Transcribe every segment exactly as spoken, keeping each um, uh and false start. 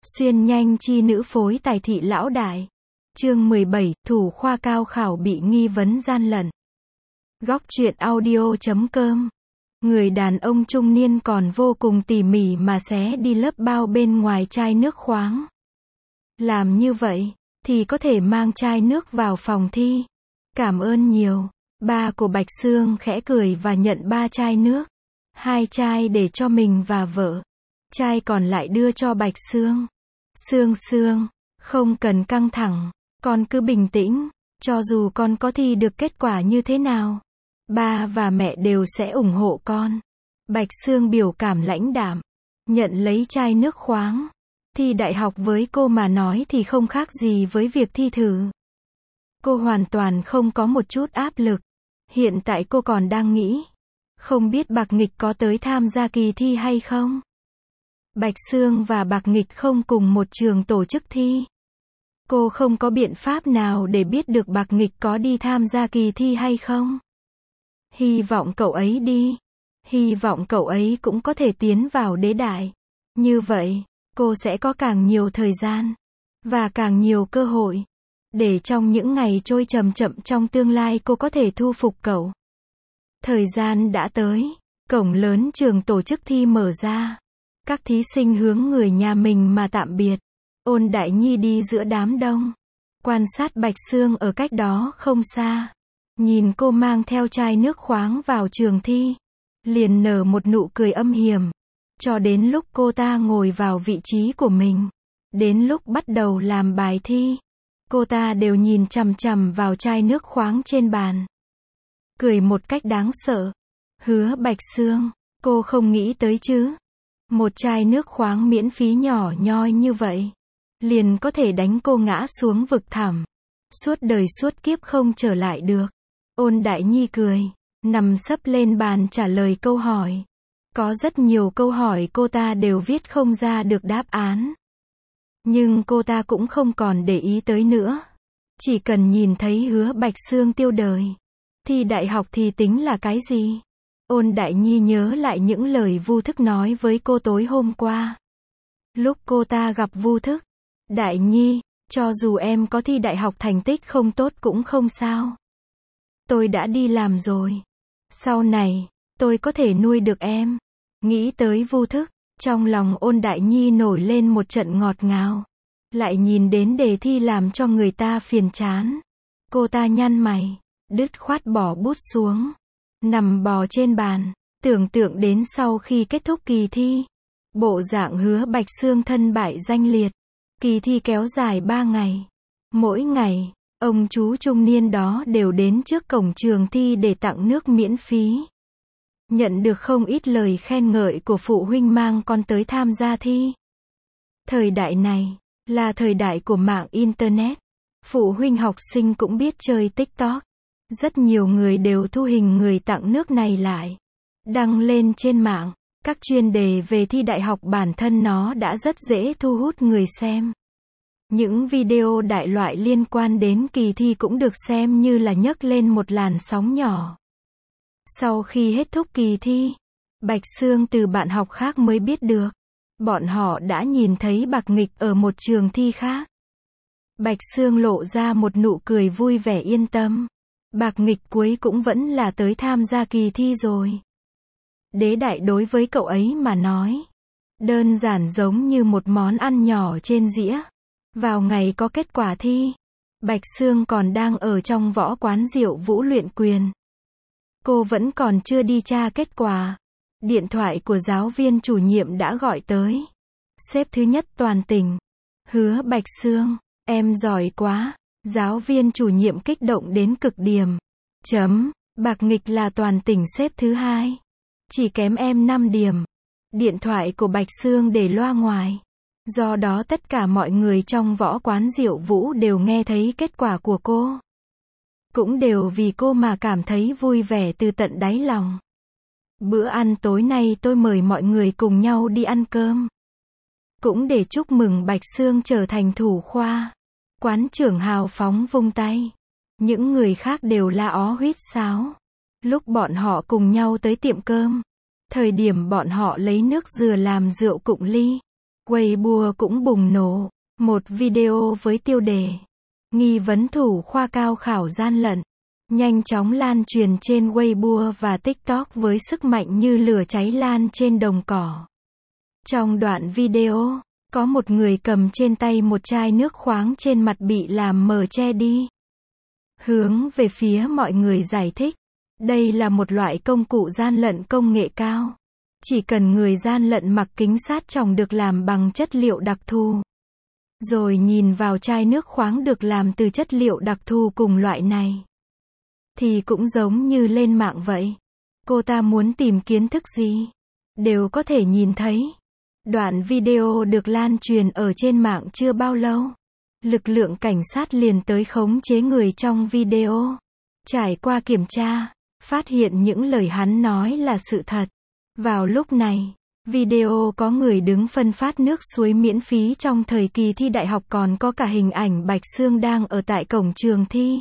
Xuyên nhanh chi nữ phối tài thị lão đại. Chương mười bảy, thủ khoa cao khảo bị nghi vấn gian lận. Góc truyện audio chấm com. Người đàn ông trung niên còn vô cùng tỉ mỉ mà xé đi lớp bao bên ngoài chai nước khoáng. Làm như vậy, thì có thể mang chai nước vào phòng thi. Cảm ơn nhiều. Ba của Bạch Sương khẽ cười và nhận ba chai nước. Hai chai để cho mình và vợ. Chai còn lại đưa cho Bạch Sương. Sương Sương, không cần căng thẳng, con cứ bình tĩnh, cho dù con có thi được kết quả như thế nào, ba và mẹ đều sẽ ủng hộ con. Bạch Sương biểu cảm lãnh đạm, nhận lấy chai nước khoáng. Thi đại học với cô mà nói thì không khác gì với việc thi thử. Cô hoàn toàn không có một chút áp lực. Hiện tại cô còn đang nghĩ, không biết Bạc Nghịch có tới tham gia kỳ thi hay không? Bạch Sương và Bạc Nghịch không cùng một trường tổ chức thi. Cô không có biện pháp nào để biết được Bạc Nghịch có đi tham gia kỳ thi hay không. Hy vọng cậu ấy đi. Hy vọng cậu ấy cũng có thể tiến vào đế đại. Như vậy, cô sẽ có càng nhiều thời gian và càng nhiều cơ hội để trong những ngày trôi chậm chậm trong tương lai cô có thể thu phục cậu. Thời gian đã tới, cổng lớn trường tổ chức thi mở ra. Các thí sinh hướng người nhà mình mà tạm biệt. Ôn Đại Nhi đi giữa đám đông, quan sát Bạch Sương ở cách đó không xa. Nhìn cô mang theo chai nước khoáng vào trường thi, liền nở một nụ cười âm hiểm. Cho đến lúc cô ta ngồi vào vị trí của mình, đến lúc bắt đầu làm bài thi, cô ta đều nhìn chằm chằm vào chai nước khoáng trên bàn. Cười một cách đáng sợ. Hứa Bạch Sương, cô không nghĩ tới chứ. Một chai nước khoáng miễn phí nhỏ nhoi như vậy, liền có thể đánh cô ngã xuống vực thẳm. Suốt đời suốt kiếp không trở lại được. Ôn Đại Nhi cười, nằm sấp lên bàn trả lời câu hỏi. Có rất nhiều câu hỏi cô ta đều viết không ra được đáp án. Nhưng cô ta cũng không còn để ý tới nữa. Chỉ cần nhìn thấy Hứa Bạch Sương tiêu đời. Thi đại học thì tính là cái gì? Ôn Đại Nhi nhớ lại những lời Vu Thức nói với cô tối hôm qua. Lúc cô ta gặp Vu Thức, Đại Nhi, cho dù em có thi đại học thành tích không tốt cũng không sao. Tôi đã đi làm rồi. Sau này, tôi có thể nuôi được em. Nghĩ tới Vu Thức, trong lòng Ôn Đại Nhi nổi lên một trận ngọt ngào. Lại nhìn đến đề thi làm cho người ta phiền chán. Cô ta nhăn mày, đứt khoát bỏ bút xuống. Nằm bò trên bàn, tưởng tượng đến sau khi kết thúc kỳ thi. Bộ dạng Hứa Bạch Sương thân bại danh liệt. Kỳ thi kéo dài ba ngày. Mỗi ngày, ông chú trung niên đó đều đến trước cổng trường thi để tặng nước miễn phí. Nhận được không ít lời khen ngợi của phụ huynh mang con tới tham gia thi. Thời đại này, là thời đại của mạng Internet. Phụ huynh học sinh cũng biết chơi TikTok. Rất nhiều người đều thu hình người tặng nước này lại, đăng lên trên mạng. Các chuyên đề về thi đại học bản thân nó đã rất dễ thu hút người xem. Những video đại loại liên quan đến kỳ thi cũng được xem như là nhấc lên một làn sóng nhỏ. Sau khi hết thúc kỳ thi, Bạch Sương từ bạn học khác mới biết được, bọn họ đã nhìn thấy Bạc Nghịch ở một trường thi khác. Bạch Sương lộ ra một nụ cười vui vẻ yên tâm. Bạc Nghịch cuối cũng vẫn là tới tham gia kỳ thi rồi. Đế đại đối với cậu ấy mà nói, đơn giản giống như một món ăn nhỏ trên dĩa. Vào ngày có kết quả thi, Bạch Sương còn đang ở trong võ quán Diệu Vũ luyện quyền. Cô vẫn còn chưa đi tra kết quả. Điện thoại của giáo viên chủ nhiệm đã gọi tới. Xếp thứ nhất toàn tỉnh. Hứa Bạch Sương, em giỏi quá. Giáo viên chủ nhiệm kích động đến cực điểm. Chấm, Bạc Nghịch là toàn tỉnh xếp thứ hai. Chỉ kém em năm điểm. Điện thoại của Bạch Sương để loa ngoài. Do đó tất cả mọi người trong võ quán Diệu Vũ đều nghe thấy kết quả của cô. Cũng đều vì cô mà cảm thấy vui vẻ từ tận đáy lòng. Bữa ăn tối nay tôi mời mọi người cùng nhau đi ăn cơm. Cũng để chúc mừng Bạch Sương trở thành thủ khoa. Quán trưởng hào phóng vung tay. Những người khác đều la ó huýt sáo. Lúc bọn họ cùng nhau tới tiệm cơm, thời điểm bọn họ lấy nước dừa làm rượu cụng ly, Weibo cũng bùng nổ một video với tiêu đề nghi vấn thủ khoa cao khảo gian lận, nhanh chóng lan truyền trên Weibo và TikTok với sức mạnh như lửa cháy lan trên đồng cỏ. Trong đoạn video, có một người cầm trên tay một chai nước khoáng trên mặt bị làm mờ che đi. Hướng về phía mọi người giải thích, đây là một loại công cụ gian lận công nghệ cao. Chỉ cần người gian lận mặc kính sát tròng được làm bằng chất liệu đặc thù. Rồi nhìn vào chai nước khoáng được làm từ chất liệu đặc thù cùng loại này. Thì cũng giống như lên mạng vậy. Cô ta muốn tìm kiến thức gì? Đều có thể nhìn thấy. Đoạn video được lan truyền ở trên mạng chưa bao lâu. Lực lượng cảnh sát liền tới khống chế người trong video. Trải qua kiểm tra, phát hiện những lời hắn nói là sự thật. Vào lúc này, video có người đứng phân phát nước suối miễn phí trong thời kỳ thi đại học, còn có cả hình ảnh Bạch Sương đang ở tại cổng trường thi.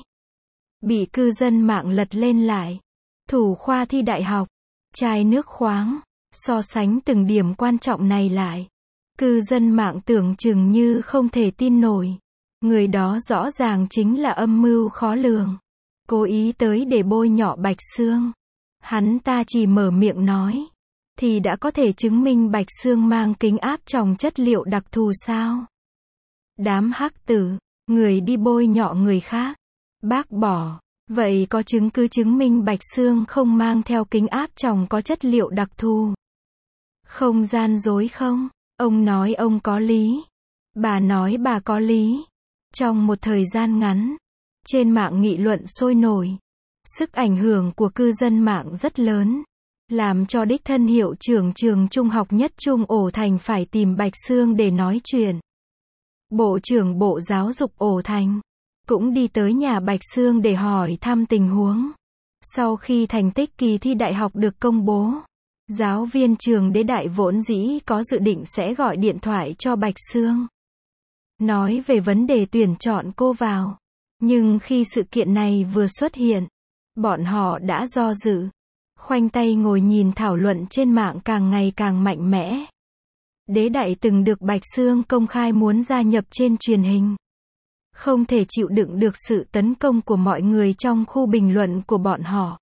Bị cư dân mạng lật lên lại. Thủ khoa thi đại học, chai nước khoáng, so sánh từng điểm quan trọng này lại. Cư dân mạng tưởng chừng như không thể tin nổi. Người đó rõ ràng chính là âm mưu khó lường. Cố ý tới để bôi nhọ Bạch Sương. Hắn ta chỉ mở miệng nói. Thì đã có thể chứng minh Bạch Sương mang kính áp tròng chất liệu đặc thù sao? Đám hắc tử, người đi bôi nhọ người khác. Bác bỏ. Vậy có chứng cứ chứng minh Bạch Sương không mang theo kính áp tròng có chất liệu đặc thù? Không gian dối không? Ông nói ông có lý. Bà nói bà có lý. Trong một thời gian ngắn, trên mạng nghị luận sôi nổi. Sức ảnh hưởng của cư dân mạng rất lớn. Làm cho đích thân hiệu trưởng trường trung học Nhất Trung Ổ Thành phải tìm Bạch Sương để nói chuyện. Bộ trưởng Bộ Giáo dục Ổ Thành cũng đi tới nhà Bạch Sương để hỏi thăm tình huống. Sau khi thành tích kỳ thi đại học được công bố, giáo viên trường Đế Đại vốn dĩ có dự định sẽ gọi điện thoại cho Bạch Sương, nói về vấn đề tuyển chọn cô vào. Nhưng khi sự kiện này vừa xuất hiện, bọn họ đã do dự. Khoanh tay ngồi nhìn thảo luận trên mạng càng ngày càng mạnh mẽ. Đế Đại từng được Bạch Sương công khai muốn gia nhập trên truyền hình. Không thể chịu đựng được sự tấn công của mọi người trong khu bình luận của bọn họ.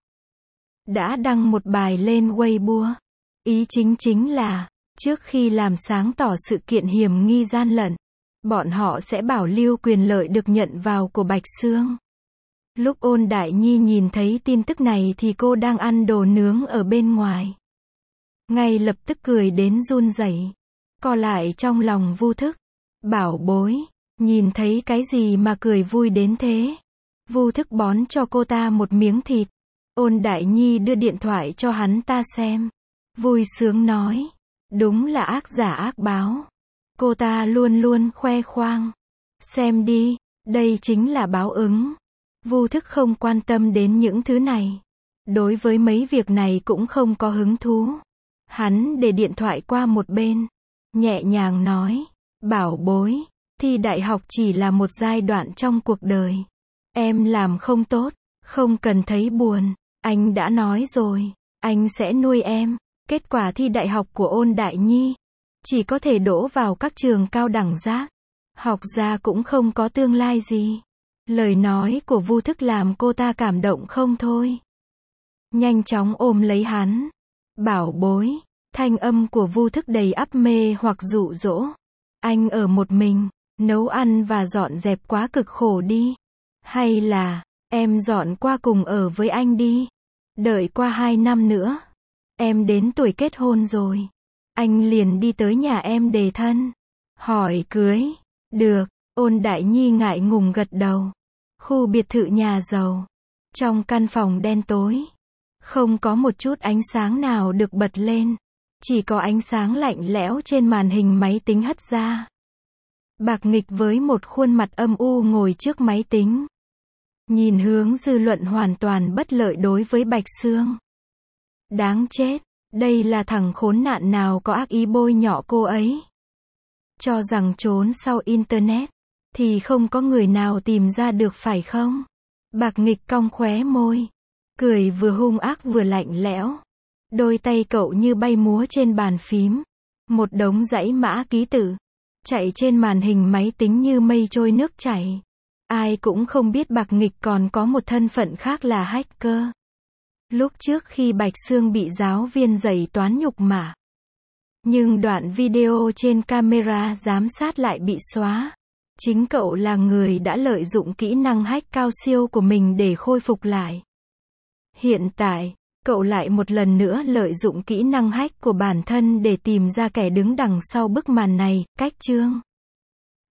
Đã đăng một bài lên Weibo. Ý chính chính là, trước khi làm sáng tỏ sự kiện hiểm nghi gian lận, bọn họ sẽ bảo lưu quyền lợi được nhận vào của Bạch Sương. Lúc Ôn Đại Nhi nhìn thấy tin tức này thì cô đang ăn đồ nướng ở bên ngoài. Ngay lập tức cười đến run rẩy, co lại trong lòng Vu Thức. Bảo bối, nhìn thấy cái gì mà cười vui đến thế? Vu Thức bón cho cô ta một miếng thịt. Ôn Đại Nhi đưa điện thoại cho hắn ta xem. Vui sướng nói, đúng là ác giả ác báo. Cô ta luôn luôn khoe khoang. Xem đi, đây chính là báo ứng. Vu Thức không quan tâm đến những thứ này. Đối với mấy việc này cũng không có hứng thú. Hắn để điện thoại qua một bên. Nhẹ nhàng nói, bảo bối, thi đại học chỉ là một giai đoạn trong cuộc đời. Em làm không tốt, không cần thấy buồn. Anh đã nói rồi, anh sẽ nuôi em. Kết quả thi đại học của Ôn Đại Nhi chỉ có thể đỗ vào các trường cao đẳng giác. Học ra cũng không có tương lai gì. Lời nói của Vu Thức làm cô ta cảm động không thôi. Nhanh chóng ôm lấy hắn. Bảo bối, thanh âm của Vu Thức đầy ắp mê hoặc dụ dỗ. Anh ở một mình, nấu ăn và dọn dẹp quá cực khổ đi. Hay là, em dọn qua cùng ở với anh đi. Đợi qua hai năm nữa, em đến tuổi kết hôn rồi. Anh liền đi tới nhà em đề thân. Hỏi cưới. Được. Ôn Đại Nhi ngại ngùng gật đầu. Khu biệt thự nhà giàu. Trong căn phòng đen tối. Không có một chút ánh sáng nào được bật lên. Chỉ có ánh sáng lạnh lẽo trên màn hình máy tính hắt ra. Bạc Nghịch với một khuôn mặt âm u ngồi trước máy tính. Nhìn hướng dư luận hoàn toàn bất lợi đối với Bạch Sương. Đáng chết, đây là thằng khốn nạn nào có ác ý bôi nhọ cô ấy. Cho rằng trốn sau Internet, thì không có người nào tìm ra được phải không? Bạc Nghịch cong khóe môi. Cười vừa hung ác vừa lạnh lẽo. Đôi tay cậu như bay múa trên bàn phím. Một đống dãy mã ký tự chạy trên màn hình máy tính như mây trôi nước chảy. Ai cũng không biết Bạc Nghịch còn có một thân phận khác là hacker. Lúc trước khi Bạch Sương bị giáo viên dạy toán nhục mạ, nhưng đoạn video trên camera giám sát lại bị xóa. Chính cậu là người đã lợi dụng kỹ năng hack cao siêu của mình để khôi phục lại. Hiện tại, cậu lại một lần nữa lợi dụng kỹ năng hack của bản thân để tìm ra kẻ đứng đằng sau bức màn này. Cách chương